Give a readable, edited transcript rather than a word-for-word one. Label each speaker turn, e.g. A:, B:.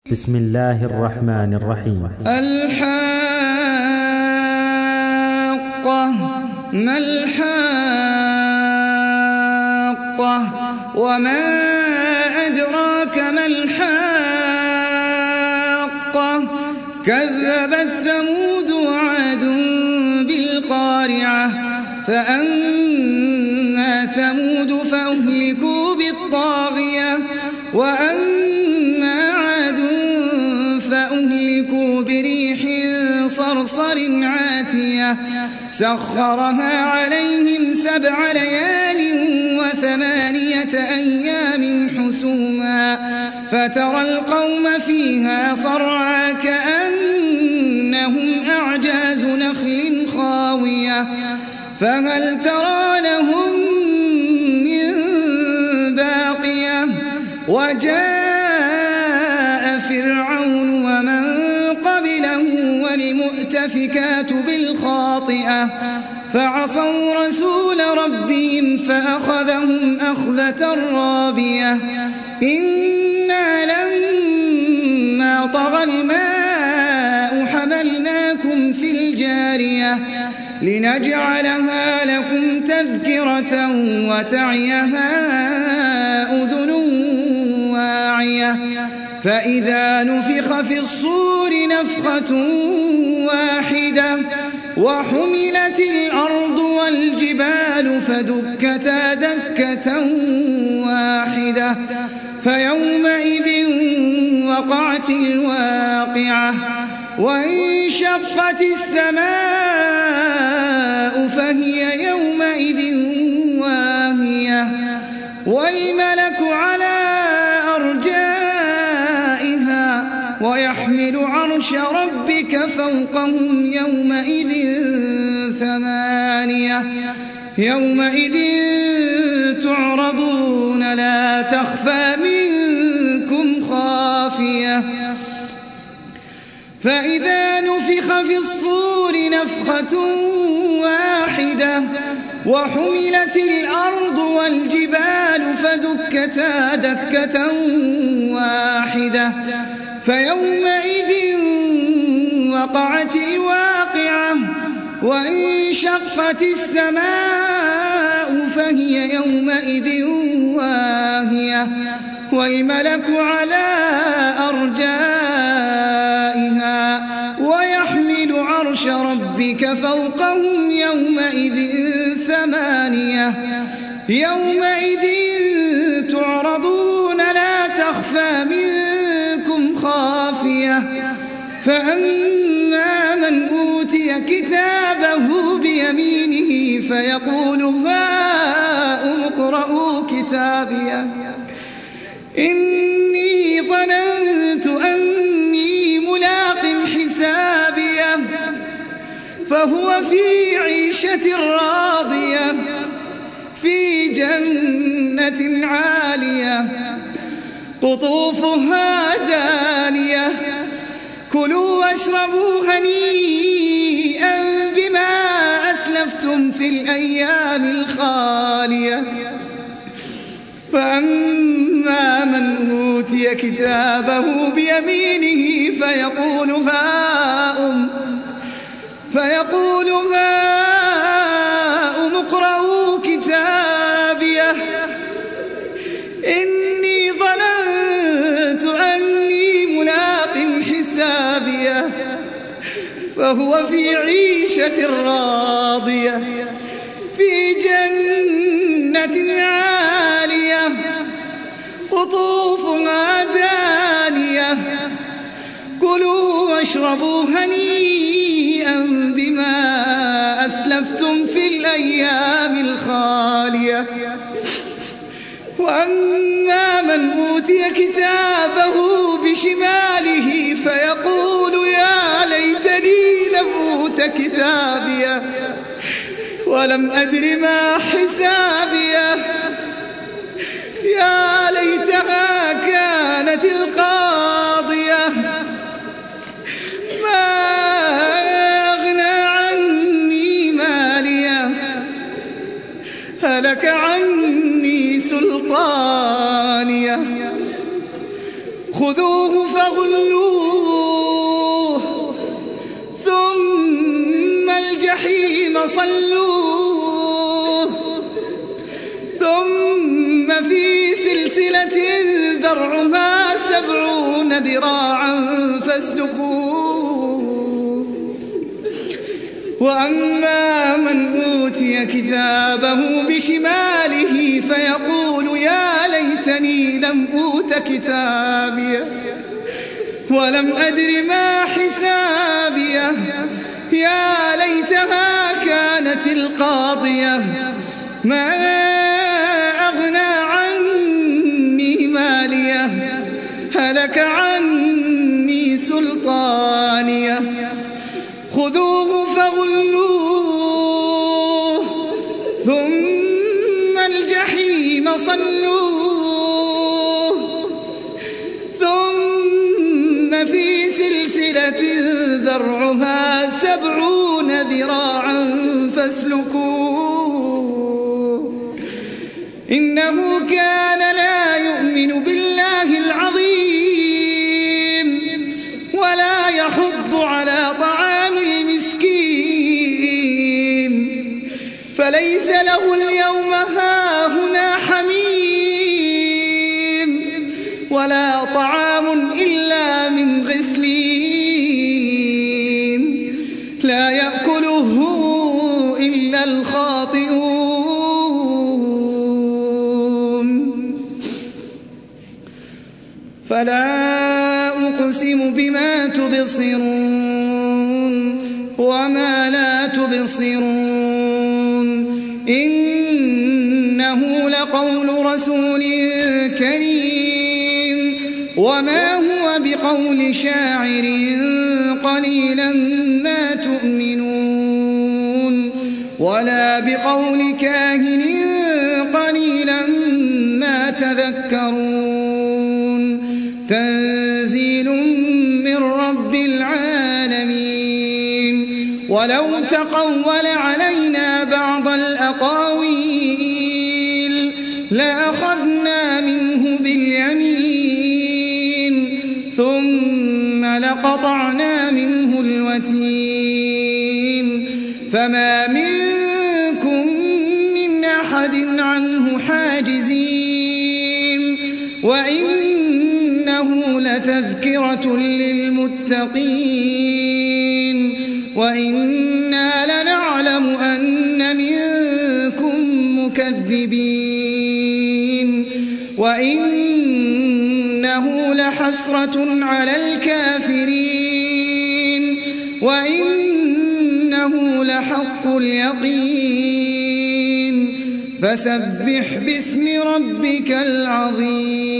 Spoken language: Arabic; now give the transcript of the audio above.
A: بسم الله الرحمن الرحيم.
B: الحاقة ما الحاقة وما أدراك ما الحاقة كذبت ثمود وعاد بالقارعة فأما ثمود فأهلكوا بالطاغية وأما عاد فأهلكوا بريح صرصر عاتية سخرها عليهم 7 ليال و8 أيام حسوما فترى القوم فيها صرعى كأنهم أعجاز نخل خاوية فهل ترى لهم من باقية وجاء فرعون ومن قبله والمؤتفكات بالخاطئة فعصوا رسول ربهم فأخذهم أخذة رابية إنا لما طغى الماء حملناكم في الجارية لنجعلها لكم تذكرة وتعيها أذن واعية فإذا نفخ في الصور نفخة واحدة وحملت الأرض والجبال فدكتا دكة واحدة فيومئذ وقعت الواقعة وانشقت السماء فهي يومئذ واهية والملك على أرجائها ويحمل عرش ربك فوقهم يومئذ 8 يومئذ تعرضون لا تخفى منكم خافية فإذا نفخ في الصور نفخة واحدة وحملت الأرض والجبال فدكتا دكة واحدة فيومئذ وقعت الواقعة وانشقت السماء فهي يومئذ واهية والملك على أرجائها ويحمل عرش ربك فوقهم يومئذ 8 يومئذ تعرضون لا تخفى منكم خافية فأما من أوتي كتابه بيمينه فيقول هاؤم اقرءوا كتابيه إني ظننت أني ملاق حسابيه فهو في عيشة راضية في جنة عالية قطوفها دانية كلوا واشربوا هنيئا بما أسلفتم في الأيام الخالية فأما من أوتي كتابه بيمينه فيقول هاؤم اقرءوا كتابيه إني ظننت أني ملاق حسابيه فهو في عيشة راضية في جنة عالية قطوفها دانية كلوا واشربوا هنيئا بما أسلفتم في الأيام الخالية وأما من أوتي كتابه بشماله فيقول يا ليتني لم أوت كتابيه ولم أدر ما حسابيه يا ليتها كانت القاضية ما أغنى عني ماليه هلك عني سلطانيه خذوه فغلوه ثم الجحيم صلوه ثم في سلسلة ذرعها 70 ذراعا فاسلكوه وأما من أوتي كتابه بشماله فيقول يا ليتني لم أوت كتابيه ولم أدر ما حسابيه يا ليتها كانت القاضية ما أغنى عني ماليه هلك عني سلطانيه خذوه فغلوه ثم الجحيم صلوه ثم في سلسلة ذرعها 70 ذراعا فاسلكوه إنه كان لا يؤمن بالله العظيم ولا يحض على طعام المسكين فليس له اليوم هاهنا حميم ولا طعام إلا من غسلين لا يأكله إلا الخاطئون فلا أقسم بما تبصرون وما لا تبصرون إنه لقول رسول كريم وما هو بقول شاعر قليلا ما تؤمنون ولا بقول كاهن قليلا ما تذكرون تنزيل من رب العالمين ولو تقول علينا بعض الأقاويل لأخذنا منه باليمين ثم لقطعنا منه الوتين فما منكم من أحد عنه حاجزين وإنه لتذكرة للمتقين وإنا لنعلم أن منكم مكذبين وإنه لحسرة على الكافرين وإنه لحق اليقين فسبح باسم ربك العظيم